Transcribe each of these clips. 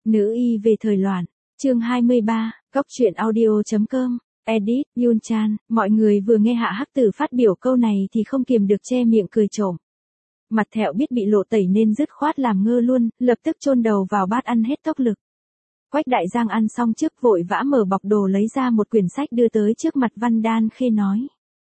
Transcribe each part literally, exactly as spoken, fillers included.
Nữ y về thời loạn, chương hai mươi ba, Cóc truyện audio chấm com, edit, Yun Chan, mọi người vừa nghe Hạ Hắc Tử phát biểu câu này thì không kiềm được che miệng cười trộm. Mặt Thẹo biết bị lộ tẩy nên dứt khoát làm ngơ luôn, lập tức chôn đầu vào bát ăn hết tốc lực. Quách Đại Giang ăn xong trước vội vã mở bọc đồ lấy ra một quyển sách đưa tới trước mặt Văn Đan Khê nói.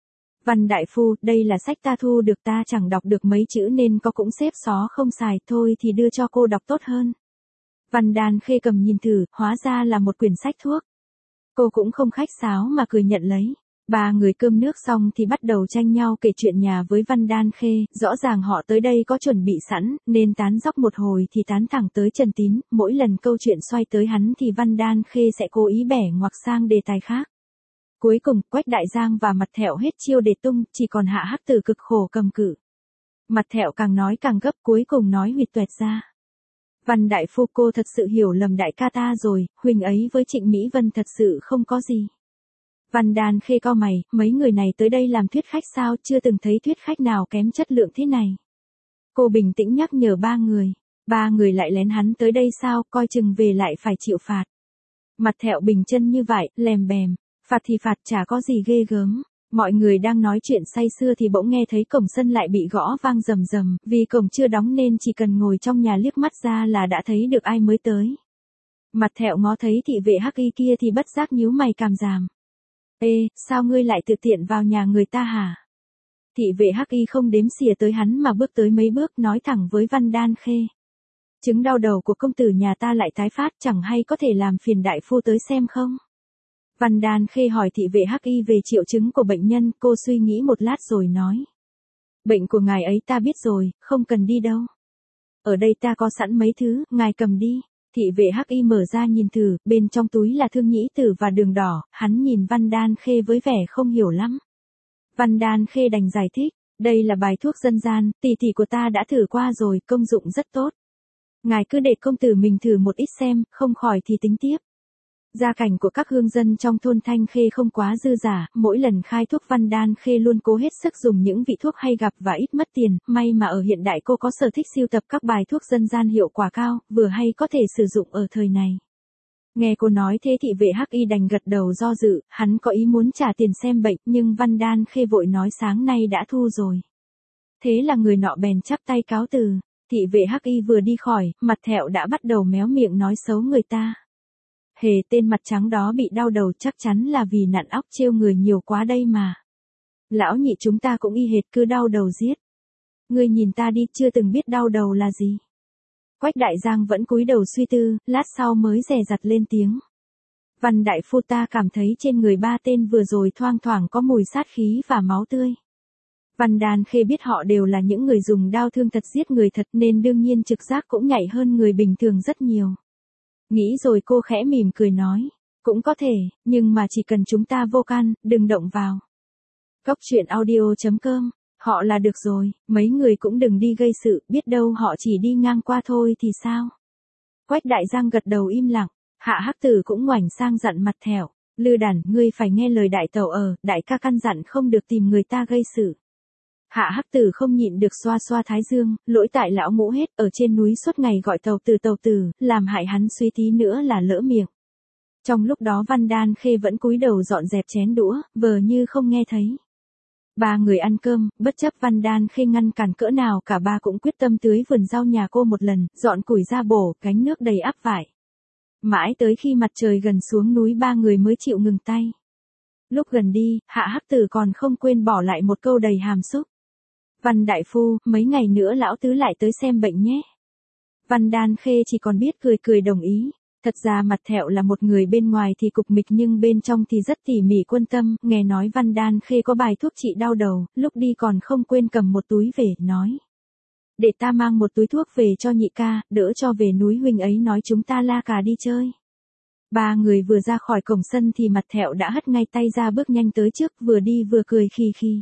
Văn đại phu, đây là sách ta thu được, ta chẳng đọc được mấy chữ nên có cũng xếp xó không xài, thôi thì đưa cho cô đọc tốt hơn. Văn Đan Khê cầm nhìn thử, hóa ra là một quyển sách thuốc. Cô cũng không khách sáo mà cười nhận lấy. Ba người cơm nước xong thì bắt đầu tranh nhau kể chuyện nhà với Văn Đan Khê, rõ ràng họ tới đây có chuẩn bị sẵn, nên tán dóc một hồi thì tán thẳng tới Trần Tín, mỗi lần câu chuyện xoay tới hắn thì Văn Đan Khê sẽ cố ý bẻ ngoặc sang đề tài khác. Cuối cùng, Quách Đại Giang và Mặt Thẹo hết chiêu để tung, chỉ còn Hạ Hắc Tử cực khổ cầm cự. Mặt Thẹo càng nói càng gấp, cuối cùng nói huỵch toẹt ra. Văn đại phu, cô thật sự hiểu lầm đại ca ta rồi, huynh ấy với Trịnh Mỹ Vân thật sự không có gì. Văn Đan Khê cau mày, mấy người này tới đây làm thuyết khách sao, chưa từng thấy thuyết khách nào kém chất lượng thế này. Cô bình tĩnh nhắc nhở ba người, ba người lại lén hắn tới đây sao, coi chừng về lại phải chịu phạt. Mặt Thẹo bình chân như vậy, lèm bèm, phạt thì phạt chả có gì ghê gớm. Mọi người đang nói chuyện say sưa thì bỗng nghe thấy cổng sân lại bị gõ vang rầm rầm, vì cổng chưa đóng nên chỉ cần ngồi trong nhà liếc mắt ra là đã thấy được ai mới tới. Mặt Thẹo ngó thấy thị vệ Hắc Y kia thì bất giác nhíu mày càm ràm. Ê, sao ngươi lại tự tiện vào nhà người ta hả? Thị vệ Hắc Y không đếm xỉa tới hắn mà bước tới mấy bước nói thẳng với Văn Đan Khê. Chứng đau đầu của công tử nhà ta lại tái phát, chẳng hay có thể làm phiền đại phu tới xem không? Văn Đan Khê hỏi thị vệ Hắc Y về triệu chứng của bệnh nhân, cô suy nghĩ một lát rồi nói. Bệnh của ngài ấy ta biết rồi, không cần đi đâu. Ở đây ta có sẵn mấy thứ, ngài cầm đi. Thị vệ Hắc Y mở ra nhìn thử, bên trong túi là thương nhĩ tử và đường đỏ, hắn nhìn Văn Đan Khê với vẻ không hiểu lắm. Văn Đan Khê đành giải thích, đây là bài thuốc dân gian, tỷ tỷ của ta đã thử qua rồi, công dụng rất tốt. Ngài cứ để công tử mình thử một ít xem, không khỏi thì tính tiếp. Gia cảnh của các hương dân trong thôn Thanh Khê không quá dư giả, mỗi lần khai thuốc Văn Đan Khê luôn cố hết sức dùng những vị thuốc hay gặp và ít mất tiền, may mà ở hiện đại cô có sở thích sưu tập các bài thuốc dân gian hiệu quả cao, vừa hay có thể sử dụng ở thời này. Nghe cô nói thế thị vệ Hắc Y đành gật đầu do dự, hắn có ý muốn trả tiền xem bệnh, nhưng Văn Đan Khê vội nói sáng nay đã thu rồi. Thế là người nọ bèn chắp tay cáo từ, thị vệ Hắc Y vừa đi khỏi, Mặt Thẹo đã bắt đầu méo miệng nói xấu người ta. Hề, tên mặt trắng đó bị đau đầu chắc chắn là vì nặn óc trêu người nhiều quá đây mà. Lão nhị chúng ta cũng y hệt, cứ đau đầu giết. Ngươi nhìn ta đi, chưa từng biết đau đầu là gì. Quách Đại Giang vẫn cúi đầu suy tư, lát sau mới dè dặt lên tiếng. Văn đại phu, ta cảm thấy trên người ba tên vừa rồi thoang thoảng có mùi sát khí và máu tươi. Văn Đan Khê biết họ đều là những người dùng đao thương thật giết người thật nên đương nhiên trực giác cũng nhạy hơn người bình thường rất nhiều. Nghĩ rồi cô khẽ mỉm cười nói, cũng có thể, nhưng mà chỉ cần chúng ta vô can, đừng động vào. Cóc truyện audio chấm com, họ là được rồi, mấy người cũng đừng đi gây sự, biết đâu họ chỉ đi ngang qua thôi thì sao. Quách Đại Giang gật đầu im lặng, Hạ Hắc Tử cũng ngoảnh sang dặn Mặt Thẹo, Lư Đản, ngươi phải nghe lời đại tẩu ở, đại ca căn dặn không được tìm người ta gây sự. Hạ Hắc Tử không nhịn được xoa xoa thái dương, lỗi tại lão ngũ hết, ở trên núi suốt ngày gọi tàu tử tàu tử, làm hại hắn suy tí nữa là lỡ miệng. Trong lúc đó Văn Đan Khê vẫn cúi đầu dọn dẹp chén đũa, vờ như không nghe thấy. Ba người ăn cơm, bất chấp Văn Đan Khê ngăn cản cỡ nào, cả ba cũng quyết tâm tưới vườn rau nhà cô một lần, dọn củi ra bổ, gánh nước đầy ắp vải. Mãi tới khi mặt trời gần xuống núi ba người mới chịu ngừng tay. Lúc gần đi, Hạ Hắc Tử còn không quên bỏ lại một câu đầy hàm xúc. Văn đại phu, mấy ngày nữa lão tứ lại tới xem bệnh nhé. Văn Đan Khê chỉ còn biết cười cười đồng ý. Thật ra Mặt Thẹo là một người bên ngoài thì cục mịch nhưng bên trong thì rất tỉ mỉ quân tâm, nghe nói Văn Đan Khê có bài thuốc trị đau đầu, lúc đi còn không quên cầm một túi về, nói. Để ta mang một túi thuốc về cho nhị ca, đỡ cho về núi huynh ấy nói chúng ta la cà đi chơi. Ba người vừa ra khỏi cổng sân thì Mặt Thẹo đã hất ngay tay ra bước nhanh tới trước, vừa đi vừa cười khì khì.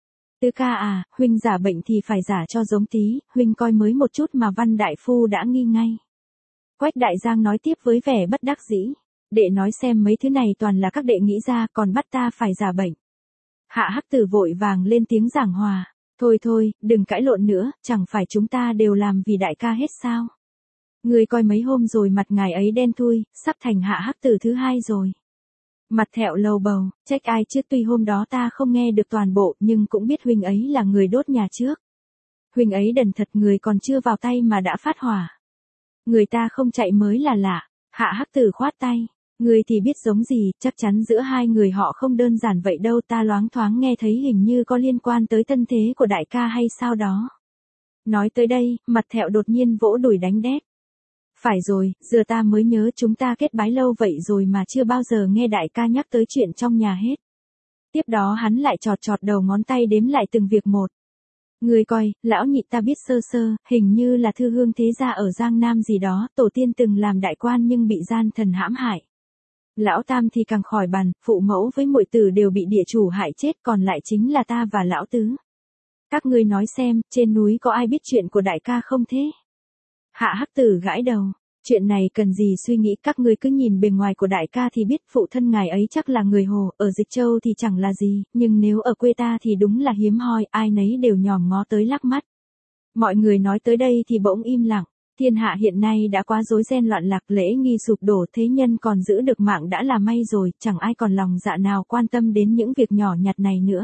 Tứ ca à, huynh giả bệnh thì phải giả cho giống tí, huynh coi mới một chút mà Văn đại phu đã nghi ngay. Quách Đại Giang nói tiếp với vẻ bất đắc dĩ, đệ nói xem mấy thứ này toàn là các đệ nghĩ ra, còn bắt ta phải giả bệnh. Hạ Hắc Tử vội vàng lên tiếng giảng hòa, thôi thôi, đừng cãi lộn nữa, chẳng phải chúng ta đều làm vì đại ca hết sao. Ngươi coi mấy hôm rồi mặt ngài ấy đen thui, sắp thành Hạ Hắc Tử thứ hai rồi. Mặt Thẹo lầu bầu, trách ai chứ, tuy hôm đó ta không nghe được toàn bộ nhưng cũng biết huynh ấy là người đốt nhà trước. Huynh ấy đần thật, người còn chưa vào tay mà đã phát hỏa. Người ta không chạy mới là lạ. Hạ Hắc Tử khoát tay. Người thì biết giống gì, chắc chắn giữa hai người họ không đơn giản vậy đâu, ta loáng thoáng nghe thấy hình như có liên quan tới thân thế của đại ca hay sao đó. Nói tới đây, Mặt Thẹo đột nhiên vỗ đùi đánh đét. Phải rồi, giờ ta mới nhớ chúng ta kết bái lâu vậy rồi mà chưa bao giờ nghe đại ca nhắc tới chuyện trong nhà hết. Tiếp đó hắn lại chọt chọt đầu ngón tay đếm lại từng việc một. Người coi, lão nhị ta biết sơ sơ, hình như là thư hương thế gia ở Giang Nam gì đó, tổ tiên từng làm đại quan nhưng bị gian thần hãm hại. Lão tam thì càng khỏi bàn, phụ mẫu với muội tử đều bị địa chủ hại chết, còn lại chính là ta và lão tứ. Các ngươi nói xem, trên núi có ai biết chuyện của đại ca không thế? Hạ Hắc Tử gãi đầu. Chuyện này cần gì suy nghĩ, các ngươi cứ nhìn bề ngoài của đại ca thì biết phụ thân ngài ấy chắc là người Hồ, ở Dịch Châu thì chẳng là gì, nhưng nếu ở quê ta thì đúng là hiếm hoi, ai nấy đều nhòm ngó tới lắc mắt. Mọi người nói tới đây thì bỗng im lặng, thiên hạ hiện nay đã quá rối ren loạn lạc, lễ nghi sụp đổ, thế nhân còn giữ được mạng đã là may rồi, chẳng ai còn lòng dạ nào quan tâm đến những việc nhỏ nhặt này nữa.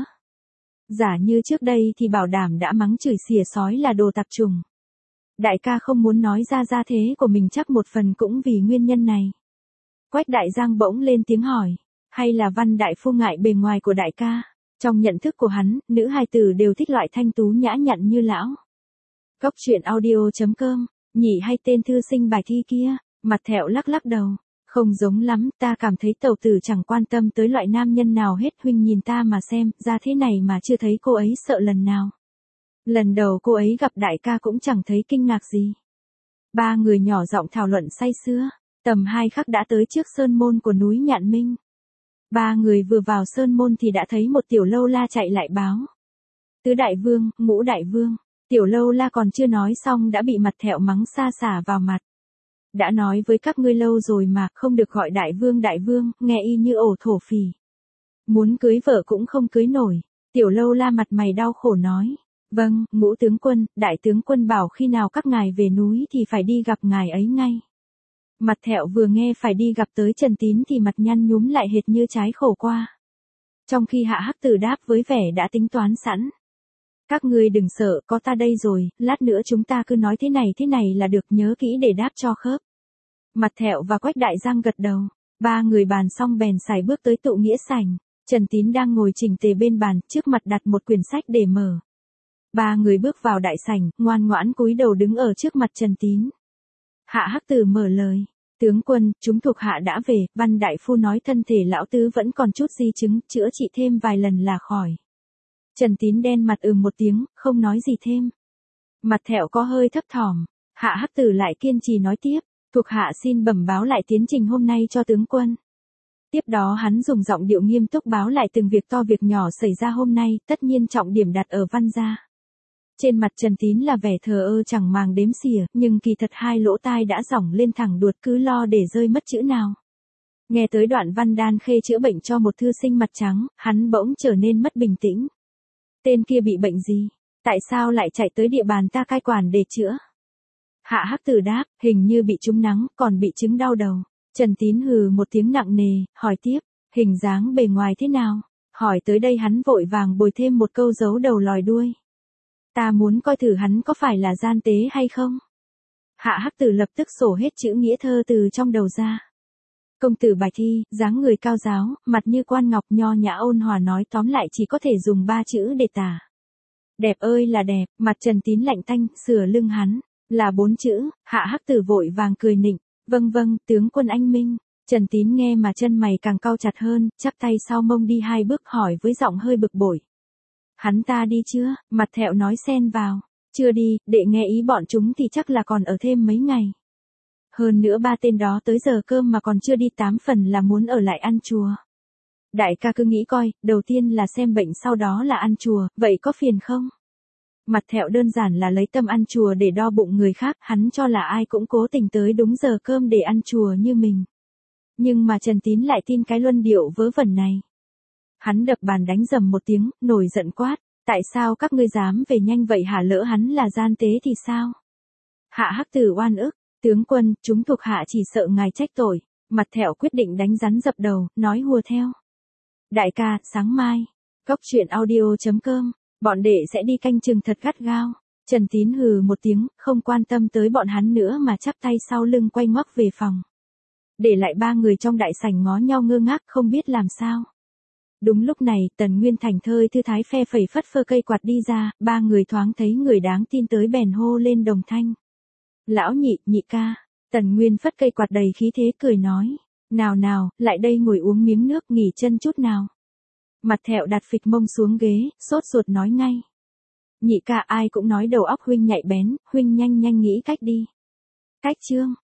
Giả như trước đây thì bảo đảm đã mắng chửi xỉa sói là đồ tạp trùng. Đại ca không muốn nói ra gia thế của mình chắc một phần cũng vì nguyên nhân này. Quách Đại Giang bỗng lên tiếng hỏi, hay là Văn đại phu ngại bề ngoài của đại ca? Trong nhận thức của hắn, nữ hài tử đều thích loại thanh tú nhã nhặn như lão. Góc truyện audio chấm com, nhỉ hay tên thư sinh bài thi kia? Mặt Thẹo lắc lắc đầu, không giống lắm, ta cảm thấy tẩu tử chẳng quan tâm tới loại nam nhân nào hết, huynh nhìn ta mà xem, ra thế này mà chưa thấy cô ấy sợ lần nào. Lần đầu cô ấy gặp đại ca cũng chẳng thấy kinh ngạc gì. Ba người nhỏ giọng thảo luận say sưa, tầm hai khắc đã tới trước sơn môn của núi Nhạn Minh. Ba người vừa vào sơn môn thì đã thấy một tiểu lâu la chạy lại báo. Tứ đại vương, ngũ đại vương, tiểu lâu la còn chưa nói xong đã bị Mặt Thẹo mắng xa xả vào mặt. Đã nói với các ngươi lâu rồi mà, không được gọi đại vương đại vương, nghe y như ổ thổ phỉ. Muốn cưới vợ cũng không cưới nổi, tiểu lâu la mặt mày đau khổ nói. Vâng, ngũ tướng quân, đại tướng quân bảo khi nào các ngài về núi thì phải đi gặp ngài ấy ngay. Mặt Thẹo vừa nghe phải đi gặp tới Trần Tín thì mặt nhăn nhúm lại hệt như trái khổ qua. Trong khi Hạ Hắc Tử đáp với vẻ đã tính toán sẵn. Các ngươi đừng sợ, có ta đây rồi, lát nữa chúng ta cứ nói thế này thế này là được, nhớ kỹ để đáp cho khớp. Mặt Thẹo và Quách Đại Giang gật đầu, ba người bàn xong bèn sải bước tới tụ nghĩa sảnh. Trần Tín đang ngồi chỉnh tề bên bàn, trước mặt đặt một quyển sách để mở. Ba người bước vào đại sảnh, ngoan ngoãn cúi đầu đứng ở trước mặt Trần Tín. Hạ Hắc Tử mở lời, tướng quân, chúng thuộc hạ đã về, Văn đại phu nói thân thể lão tứ vẫn còn chút di chứng, chữa trị thêm vài lần là khỏi. Trần Tín đen mặt ừm một tiếng, không nói gì thêm. Mặt Thẹo có hơi thấp thỏm, Hạ Hắc Tử lại kiên trì nói tiếp, thuộc hạ xin bẩm báo lại tiến trình hôm nay cho tướng quân. Tiếp đó hắn dùng giọng điệu nghiêm túc báo lại từng việc to việc nhỏ xảy ra hôm nay, tất nhiên trọng điểm đặt ở Văn gia. Trên mặt Trần Tín là vẻ thờ ơ chẳng màng đếm xỉa, nhưng kỳ thật hai lỗ tai đã dỏng lên thẳng đuột, cứ lo để rơi mất chữ nào. Nghe tới đoạn Văn Đan Khê chữa bệnh cho một thư sinh mặt trắng, hắn bỗng trở nên mất bình tĩnh. Tên kia bị bệnh gì? Tại sao lại chạy tới địa bàn ta cai quản để chữa? Hạ Hắc Tử đáp, hình như bị trúng nắng, còn bị chứng đau đầu. Trần Tín hừ một tiếng nặng nề, hỏi tiếp, hình dáng bề ngoài thế nào? Hỏi tới đây hắn vội vàng bồi thêm một câu giấu đầu lòi đuôi. Ta muốn coi thử hắn có phải là gian tế hay không? Hạ Hắc Tử lập tức sổ hết chữ nghĩa thơ từ trong đầu ra. Công tử bài thi, dáng người cao giáo, mặt như quan ngọc, nho nhã ôn hòa, nói tóm lại chỉ có thể dùng ba chữ để tả. Đẹp ơi là đẹp, mặt Trần Tín lạnh tanh, sửa lưng hắn, là bốn chữ. Hạ Hắc Tử vội vàng cười nịnh, vâng vâng, tướng quân anh minh. Trần Tín nghe mà chân mày càng cau chặt hơn, chắp tay sau mông đi hai bước hỏi với giọng hơi bực bội. Hắn ta đi chưa? Mặt Thẹo nói xen vào. Chưa đi, để nghe ý bọn chúng thì chắc là còn ở thêm mấy ngày. Hơn nữa ba tên đó tới giờ cơm mà còn chưa đi, tám phần là muốn ở lại ăn chùa. Đại ca cứ nghĩ coi, đầu tiên là xem bệnh sau đó là ăn chùa, vậy có phiền không? Mặt Thẹo đơn giản là lấy tâm ăn chùa để đo bụng người khác, hắn cho là ai cũng cố tình tới đúng giờ cơm để ăn chùa như mình. Nhưng mà Trần Tín lại tin cái luân điệu vớ vẩn này. Hắn đập bàn đánh rầm một tiếng, nổi giận quát, tại sao các ngươi dám về nhanh vậy hả, lỡ hắn là gian tế thì sao? Hạ Hắc Tử oan ức, Tướng quân, chúng thuộc hạ chỉ sợ ngài trách tội. Mặt thẹo quyết định đánh rắn dập đầu, nói hùa theo. Đại ca, sáng mai. Cốc truyện audio.com. Bọn đệ sẽ đi canh chừng thật gắt gao. Trần Tín hừ một tiếng, không quan tâm tới bọn hắn nữa mà chắp tay sau lưng quay ngoắc về phòng. Để lại ba người trong đại sảnh ngó nhau ngơ ngác không biết làm sao. Đúng lúc này, Tần Nguyên Thành thơi thư thái phe phẩy phất phơ cây quạt đi ra, ba người thoáng thấy người đáng tin tới bèn hô lên đồng thanh. Lão nhị, nhị ca. Tần Nguyên phất cây quạt đầy khí thế cười nói. Nào nào, lại đây ngồi uống miếng nước nghỉ chân chút nào. Mặt thẹo đặt phịch mông xuống ghế, sốt ruột nói ngay. Nhị ca ai cũng nói đầu óc huynh nhạy bén, huynh nhanh nhanh nghĩ cách đi. Cách chương.